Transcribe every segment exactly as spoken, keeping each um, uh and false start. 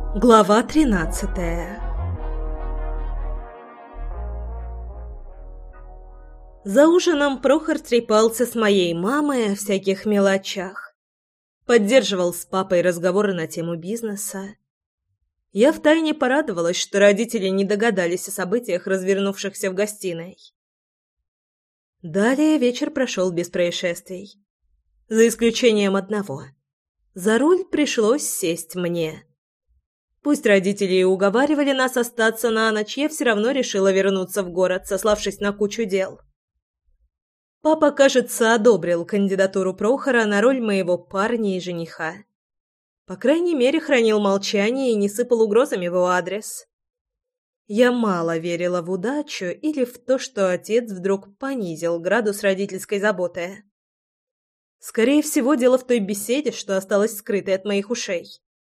Глава тринадцатая. За ужином Прохор трепался с моей мамой о всяких мелочах. Поддерживал с папой разговоры на тему бизнеса. Я втайне порадовалась, что родители не догадались о событиях, развернувшихся в гостиной. Далее вечер прошел без происшествий. За исключением одного. За руль пришлось сесть мне. Пусть родители и уговаривали нас остаться на ночь, я все равно решила вернуться в город, сославшись на кучу дел. Папа, кажется, одобрил кандидатуру Прохора на роль моего парня и жениха. По крайней мере, хранил молчание и не сыпал угрозами в его адрес. Я мало верила в удачу или в то, что отец вдруг понизил градус родительской заботы. Скорее всего, дело в той беседе, что осталось скрытой от моих ушей.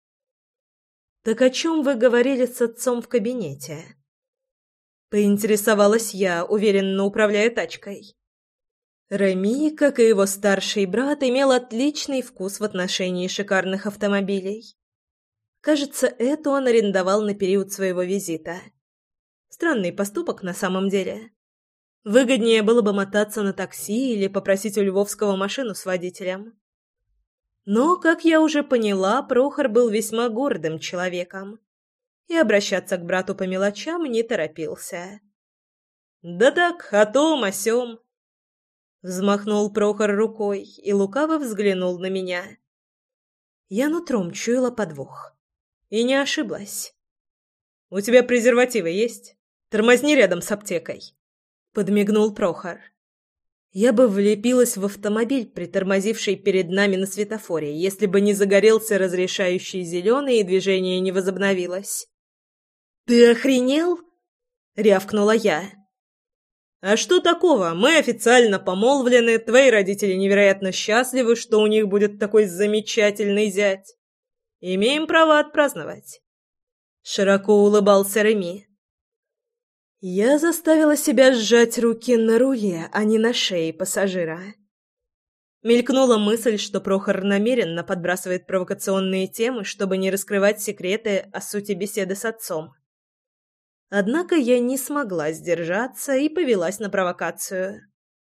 «Так о чем вы говорили с отцом в кабинете?» Поинтересовалась я, уверенно управляя тачкой. Реми, как и его старший брат, имел отличный вкус в отношении шикарных автомобилей. Кажется, это он арендовал на период своего визита. Странный поступок на самом деле. Выгоднее было бы мотаться на такси или попросить у Львовского машину с водителем. Но, как я уже поняла, Прохор был весьма гордым человеком и обращаться к брату по мелочам не торопился. «Да так, о том, о сём». Взмахнул Прохор рукой и лукаво взглянул на меня. Я нутром чуяла подвох. И не ошиблась. «У тебя презервативы есть? Тормозни рядом с аптекой», — подмигнул Прохор. Я бы влепилась в автомобиль, притормозивший перед нами на светофоре, если бы не загорелся разрешающий зеленый и движение не возобновилось. «Ты охренел?» — рявкнула я. «А что такого? Мы официально помолвлены, твои родители невероятно счастливы, что у них будет такой замечательный зять. Имеем право отпраздновать». Широко улыбался Реми. Я заставила себя сжать руки на руле, а не на шее пассажира. Мелькнула мысль, что Прохор намеренно подбрасывает провокационные темы, чтобы не раскрывать секреты о сути беседы с отцом. Однако я не смогла сдержаться и повелась на провокацию.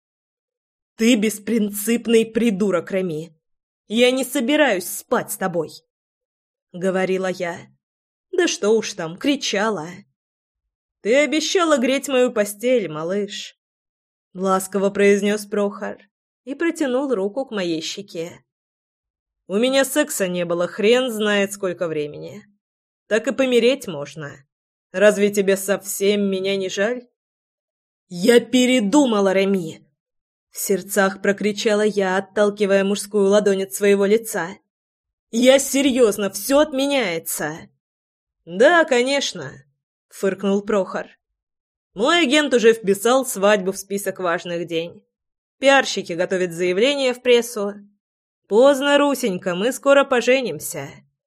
«Ты беспринципный придурок, Реми! Я не собираюсь спать с тобой!» — говорила я. Да что уж там, кричала. «Ты обещала греть мою постель, малыш», — ласково произнес Прохор и протянул руку к моей щеке. «У меня секса не было хрен знает сколько времени. Так и помереть можно. Разве тебе совсем меня не жаль?» «Я передумала, Реми!» — в сердцах прокричала я, отталкивая мужскую ладонь от своего лица. «Я серьезно, все отменяется!» «Да, конечно», — фыркнул Прохор. «Мой агент уже вписал свадьбу в список важных день. Пиарщики готовят заявление в прессу. Поздно, Русенька, мы скоро поженимся».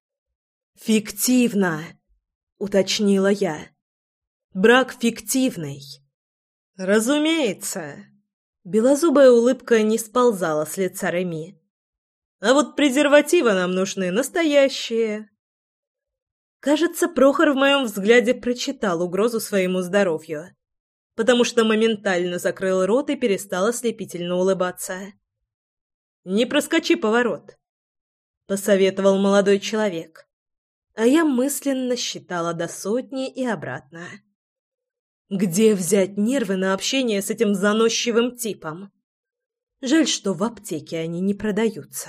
«Фиктивно», — уточнила я. «Брак фиктивный». «Разумеется». Белозубая улыбка не сползала с лица Реми. «А вот презервативы нам нужны настоящие». Кажется, Прохор в моем взгляде прочитал угрозу своему здоровью, потому что моментально закрыл рот и перестал ослепительно улыбаться. «Не проскочи поворот», — посоветовал молодой человек, а я мысленно считала до сотни и обратно. Где взять нервы на общение с этим заносчивым типом? Жаль, что в аптеке они не продаются.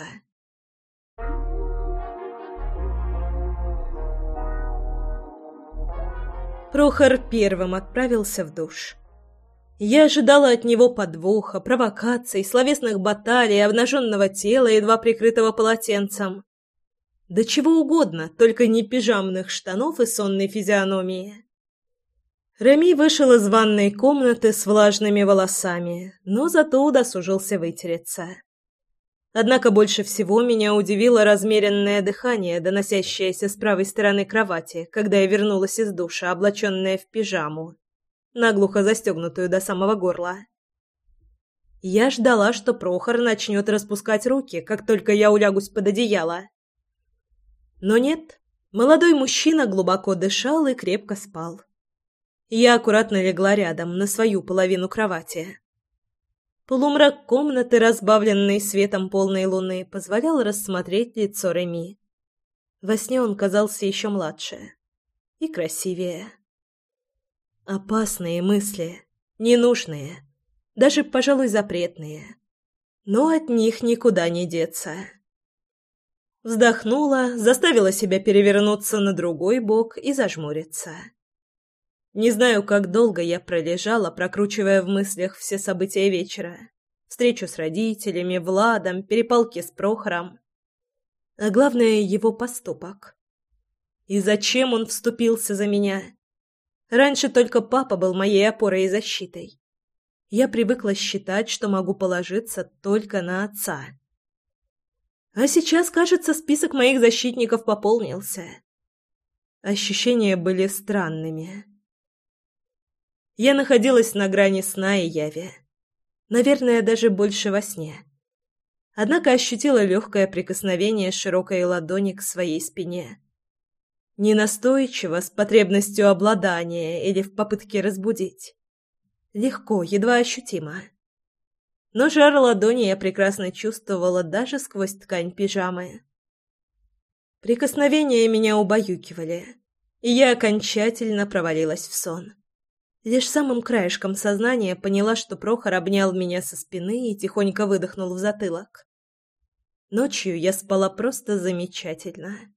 Прохор первым отправился в душ. Я ожидала от него подвоха, провокаций, словесных баталий, обнаженного тела, едва прикрытого полотенцем. Да чего угодно, только не пижамных штанов и сонной физиономии. Реми вышел из ванной комнаты с влажными волосами, но зато удосужился вытереться. Однако больше всего меня удивило размеренное дыхание, доносящееся с правой стороны кровати, когда я вернулась из душа, облаченная в пижаму, наглухо застегнутую до самого горла. Я ждала, что Прохор начнет распускать руки, как только я улягусь под одеяло. Но нет, Молодой мужчина глубоко дышал и крепко спал. Я аккуратно легла рядом, на свою половину кровати. Полумрак комнаты, разбавленный светом полной луны, позволял рассмотреть лицо Реми. Во сне он казался еще младше и красивее. Опасные мысли, ненужные, даже, пожалуй, запретные. Но от них никуда не деться. Вздохнула, заставила себя перевернуться на другой бок и зажмуриться. Не знаю, как долго я пролежала, прокручивая в мыслях все события вечера. Встречу с родителями, Владом, перепалки с Прохором. А главное, его поступок. И зачем он вступился за меня? Раньше только папа был моей опорой и защитой. Я привыкла считать, что могу положиться только на отца. А сейчас, кажется, список моих защитников пополнился. Ощущения были странными. Я находилась на грани сна и яви. Наверное, даже больше во сне. Однако ощутила легкое прикосновение широкой ладони к своей спине. Не настойчиво, с потребностью обладания или в попытке разбудить. Легко, едва ощутимо. Но жар ладони я прекрасно чувствовала даже сквозь ткань пижамы. Прикосновения меня убаюкивали, и я окончательно провалилась в сон. Лишь самым краешком сознания поняла, что Прохор обнял меня со спины и тихонько выдохнул в затылок. Ночью я спала просто замечательно.